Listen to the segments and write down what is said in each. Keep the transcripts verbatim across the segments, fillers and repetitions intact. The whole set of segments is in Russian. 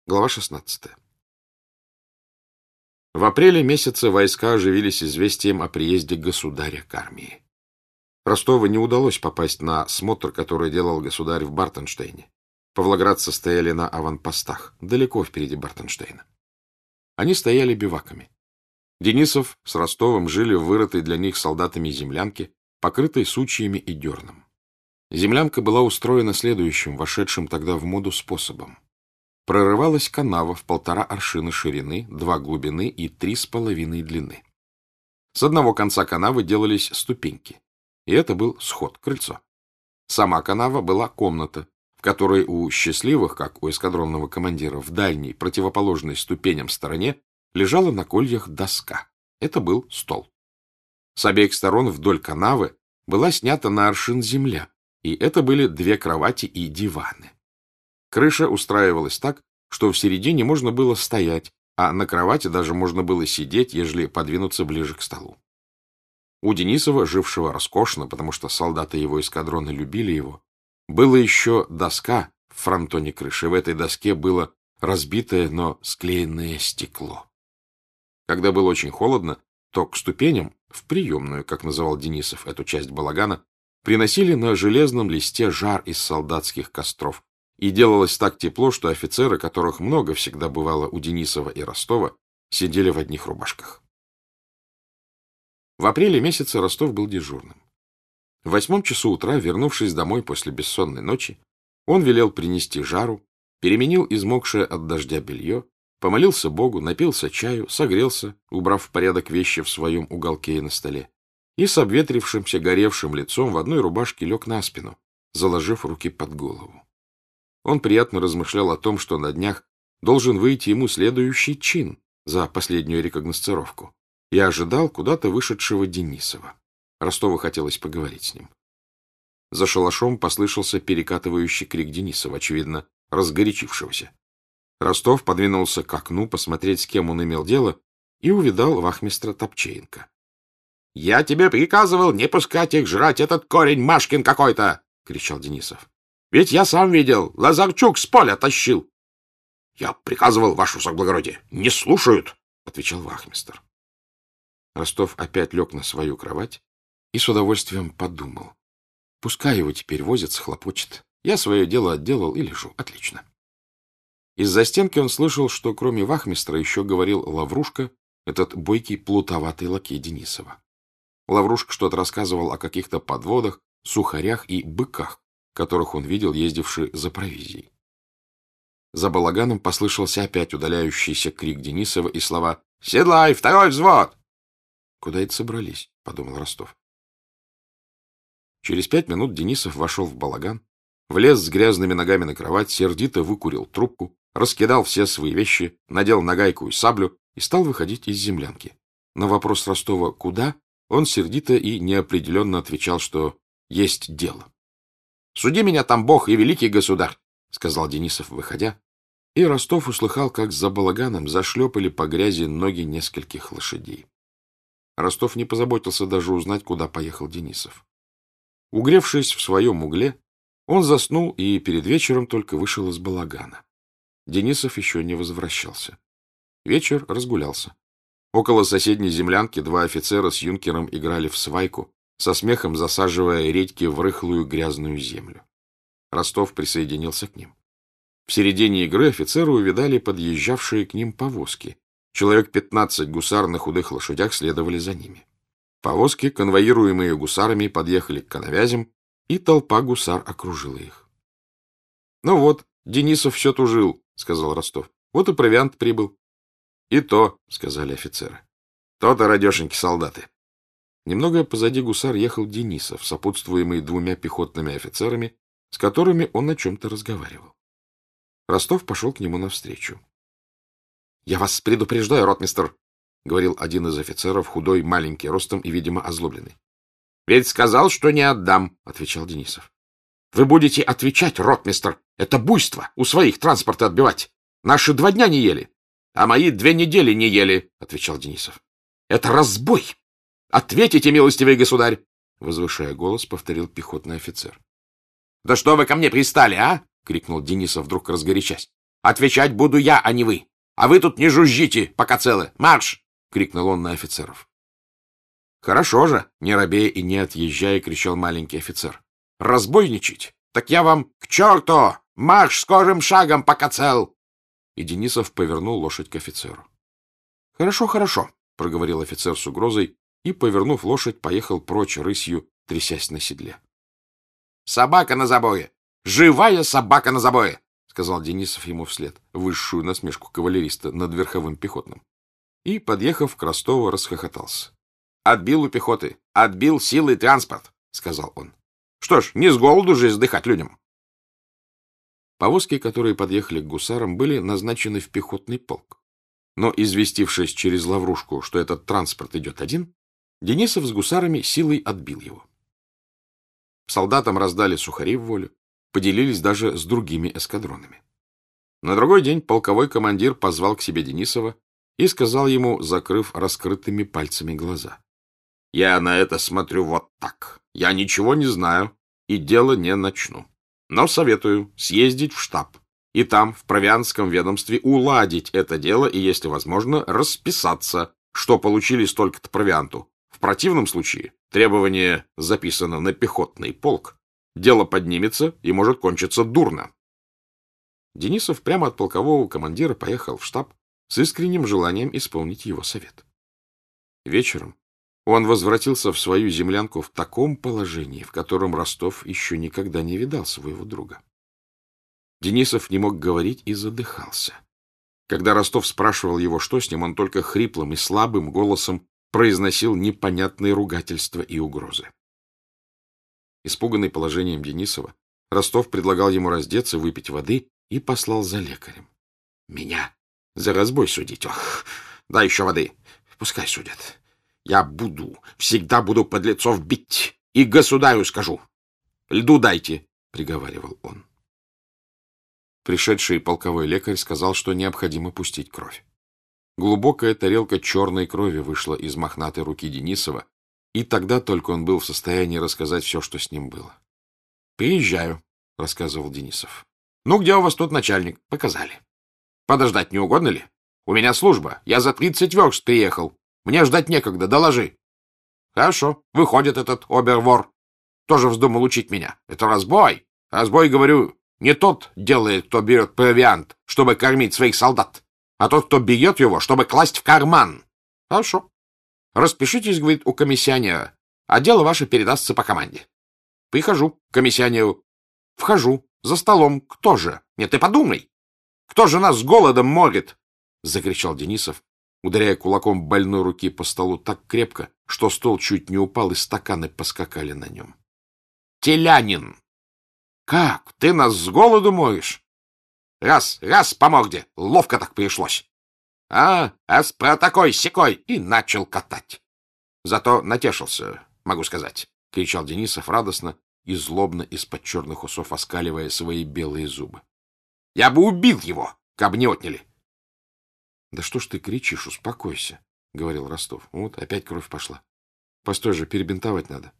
Глава шестнадцатая. В апреле месяце войска оживились известием о приезде государя к армии. Ростову не удалось попасть на смотр, который делал государь в Бартенштейне. Павлоградцы стояли на аванпостах, далеко впереди Бартенштейна. Они стояли биваками. Денисов с Ростовым жили в вырытой для них солдатами землянке, покрытой сучьями и дерном. Землянка была устроена следующим, вошедшим тогда в моду способом. Прорывалась канава в полтора аршина ширины, два глубины и три с половиной длины. С одного конца канавы делались ступеньки, и это был сход, крыльцо. Сама канава была комната, в которой у счастливых, как у эскадронного командира, в дальней, противоположной ступеням стороне, лежала на кольях доска. Это был стол. С обеих сторон вдоль канавы была снята на аршин земля, и это были две кровати и диваны. Крыша устраивалась так, что в середине можно было стоять, а на кровати даже можно было сидеть, ежели подвинуться ближе к столу. У Денисова, жившего роскошно, потому что солдаты его эскадрона любили его, было еще доска в фронтоне крыши. В этой доске было разбитое, но склеенное стекло. Когда было очень холодно, то к ступеням, в приемную, как называл Денисов эту часть балагана, приносили на железном листе жар из солдатских костров. И делалось так тепло, что офицеры, которых много всегда бывало у Денисова и Ростова, сидели в одних рубашках. В апреле месяце Ростов был дежурным. В восьмом часу утра, вернувшись домой после бессонной ночи, он велел принести жару, переменил измокшее от дождя белье, помолился Богу, напился чаю, согрелся, убрав в порядок вещи в своем уголке и на столе, и с обветрившимся горевшим лицом в одной рубашке лег на спину, заложив руки под голову. Он приятно размышлял о том, что на днях должен выйти ему следующий чин за последнюю рекогносцировку, и ожидал куда-то вышедшего Денисова. Ростову хотелось поговорить с ним. За шалашом послышался перекатывающий крик Денисова, очевидно, разгорячившегося. Ростов подвинулся к окну посмотреть, с кем он имел дело, и увидал вахмистра Топчеенко. — Я тебе приказывал не пускать их жрать, этот корень Машкин какой-то! — кричал Денисов. — Ведь я сам видел, Лазарчук с поля тащил. — Я приказывал, ваше высокоблагородие, не слушают! — отвечал вахмистр. Ростов опять лег на свою кровать и с удовольствием подумал. Пускай его теперь возится, хлопочет. Я свое дело отделал и лежу. Отлично. Из-за стенки он слышал, что кроме вахмистра еще говорил Лаврушка, этот бойкий плутоватый лакей Денисова. Лаврушка что-то рассказывал о каких-то подводах, сухарях и быках, которых он видел, ездивший за провизией. За балаганом послышался опять удаляющийся крик Денисова и слова «Седлай, второй взвод!» «Куда это собрались?» — подумал Ростов. Через пять минут Денисов вошел в балаган, влез с грязными ногами на кровать, сердито выкурил трубку, раскидал все свои вещи, надел нагайку и саблю и стал выходить из землянки. На вопрос Ростова «Куда?» он сердито и неопределенно отвечал, что есть дело. «Суди меня там Бог и великий государь!» — сказал Денисов, выходя, и Ростов услыхал, как за балаганом зашлепали по грязи ноги нескольких лошадей. Ростов не позаботился даже узнать, куда поехал Денисов. Угревшись в своем угле, он заснул и перед вечером только вышел из балагана. Денисов еще не возвращался. Вечер разгулялся. Около соседней землянки два офицера с юнкером играли в свайку, со смехом засаживая редьки в рыхлую грязную землю. Ростов присоединился к ним. В середине игры офицеры увидали подъезжавшие к ним повозки. Человек пятнадцать гусар на худых лошадях следовали за ними. Повозки, конвоируемые гусарами, подъехали к коновязям, и толпа гусар окружила их. — Ну вот, Денисов все тужил, — сказал Ростов. — Вот и провиант прибыл. — И то, — сказали офицеры. — То-то, радешеньки солдаты. Немного позади гусар ехал Денисов, сопутствуемый двумя пехотными офицерами, с которыми он о чем-то разговаривал. Ростов пошел к нему навстречу. — Я вас предупреждаю, ротмистр, — говорил один из офицеров, худой, маленький ростом и, видимо, озлобленный. — Ведь сказал, что не отдам, — отвечал Денисов. — Вы будете отвечать, ротмистр. Это буйство, у своих транспорта отбивать. Наши два дня не ели, а мои две недели не ели, — отвечал Денисов. — Это разбой. Ответите, милостивый государь, — возвышая голос, повторил пехотный офицер. — Да что вы ко мне пристали, а? — крикнул Денисов, вдруг разгорячась. — Отвечать буду я, а не вы. А вы тут не жужжите, пока целы. Марш! — крикнул он на офицеров. — Хорошо же, не робея и не отъезжая, — кричал маленький офицер. — Разбойничать? Так я вам к черту! Марш скорым шагом, пока цел! И Денисов повернул лошадь к офицеру. — Хорошо, хорошо, — проговорил офицер с угрозой и, повернув лошадь, поехал прочь рысью, трясясь на седле. — Собака на забое! Живая собака на забое! — сказал Денисов ему вслед, высшую насмешку кавалериста над верховым пехотным. И, подъехав к Ростову, расхохотался. — Отбил у пехоты, отбил силой транспорт, — сказал он. — Что ж, не с голоду же издыхать людям. Повозки, которые подъехали к гусарам, были назначены в пехотный полк. Но, известившись через Лаврушку, что этот транспорт идет один, Денисов с гусарами силой отбил его. Солдатам раздали сухари в волю, поделились даже с другими эскадронами. На другой день полковой командир позвал к себе Денисова и сказал ему, закрыв раскрытыми пальцами глаза: — Я на это смотрю вот так. Я ничего не знаю и дело не начну. Но советую съездить в штаб и там, в провианском ведомстве, уладить это дело и, если возможно, расписаться, что получили столько-то провианту. В противном случае требование записано на пехотный полк, дело поднимется и может кончиться дурно. Денисов прямо от полкового командира поехал в штаб с искренним желанием исполнить его совет. Вечером он возвратился в свою землянку в таком положении, в котором Ростов еще никогда не видал своего друга. Денисов не мог говорить и задыхался. Когда Ростов спрашивал его, что с ним, он только хриплым и слабым голосом произносил непонятные ругательства и угрозы. Испуганный положением Денисова, Ростов предлагал ему раздеться, выпить воды и послал за лекарем. — Меня за разбой судить? Ох, дай еще воды, пускай судят. Я буду, всегда буду подлецов бить и государю скажу. Льду дайте, — приговаривал он. Пришедший полковой лекарь сказал, что необходимо пустить кровь. Глубокая тарелка черной крови вышла из мохнатой руки Денисова, и тогда только он был в состоянии рассказать все, что с ним было. — Приезжаю, — рассказывал Денисов. — Ну, где у вас тут начальник? Показали. — Подождать не угодно ли? У меня служба, я за тридцать верст приехал. Мне ждать некогда, доложи. — Хорошо, выходит этот обервор. Тоже вздумал учить меня. Это разбой. Разбой, говорю, не тот делает, кто берет провиант, чтобы кормить своих солдат, а тот, кто берет его, чтобы класть в карман. — Хорошо. Распишитесь, говорит, у комиссионера, а дело ваше передастся по команде. Прихожу к комиссионеру. Вхожу. За столом. Кто же? Нет, ты подумай. Кто же нас с голодом морит? — закричал Денисов, ударяя кулаком больной руки по столу так крепко, что стол чуть не упал, и стаканы поскакали на нем. — Телянин! — Как? Ты нас с голоду моришь? — Раз, раз по морде. Ловко так пришлось. — А, а с про такой-сякой. И начал катать. Зато натешился, могу сказать, — кричал Денисов радостно и злобно из-под черных усов оскаливая свои белые зубы. — Я бы убил его, каб не отняли. — Да что ж ты кричишь, успокойся, — говорил Ростов. — Вот опять кровь пошла. Постой же, перебинтовать надо.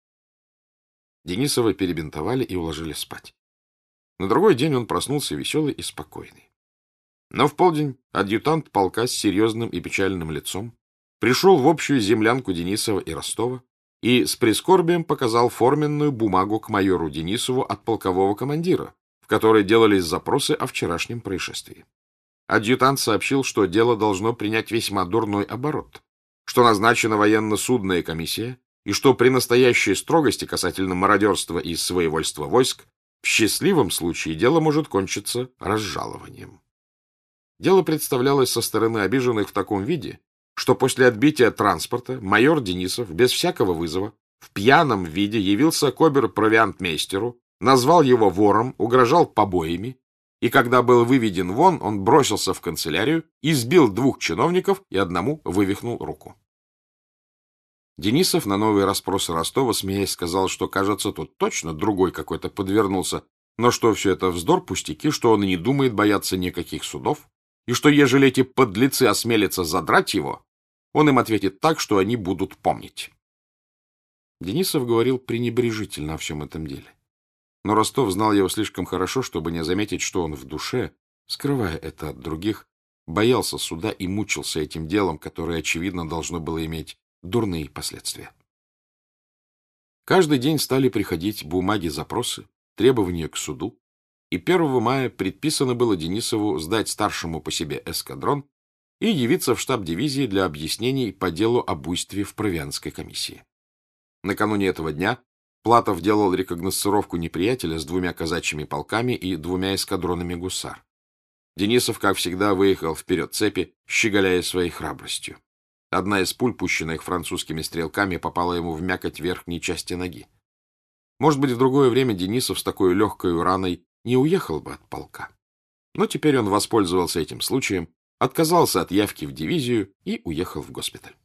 Денисова перебинтовали и уложили спать. На другой день он проснулся веселый и спокойный. Но в полдень адъютант полка с серьезным и печальным лицом пришел в общую землянку Денисова и Ростова и с прискорбием показал форменную бумагу к майору Денисову от полкового командира, в которой делались запросы о вчерашнем происшествии. Адъютант сообщил, что дело должно принять весьма дурной оборот, что назначена военно-судная комиссия и что при настоящей строгости касательно мародерства и своевольства войск в счастливом случае дело может кончиться разжалованием. Дело представлялось со стороны обиженных в таком виде, что после отбития транспорта майор Денисов без всякого вызова в пьяном виде явился к обер-провиантмейстеру, назвал его вором, угрожал побоями, и когда был выведен вон, он бросился в канцелярию, избил двух чиновников и одному вывихнул руку. Денисов на новые расспросы Ростова, смеясь, сказал, что, кажется, тут точно другой какой-то подвернулся, но что все это вздор, пустяки, что он и не думает бояться никаких судов, и что, ежели эти подлецы осмелятся задрать его, он им ответит так, что они будут помнить. Денисов говорил пренебрежительно о всем этом деле. Но Ростов знал его слишком хорошо, чтобы не заметить, что он в душе скрывая это от других, боялся суда и мучился этим делом, которое, очевидно, должно было иметь дурные последствия. Каждый день стали приходить бумаги-запросы, требования к суду, и первого мая предписано было Денисову сдать старшему по себе эскадрон и явиться в штаб дивизии для объяснений по делу об буйстве в Провианской комиссии. Накануне этого дня Платов делал рекогносцировку неприятеля с двумя казачьими полками и двумя эскадронами гусар. Денисов, как всегда, выехал вперед цепи, щеголяя своей храбростью. Одна из пуль, пущенных французскими стрелками, попала ему в мякоть верхней части ноги. Может быть, в другое время Денисов с такой легкой раной не уехал бы от полка. Но теперь он воспользовался этим случаем, отказался от явки в дивизию и уехал в госпиталь.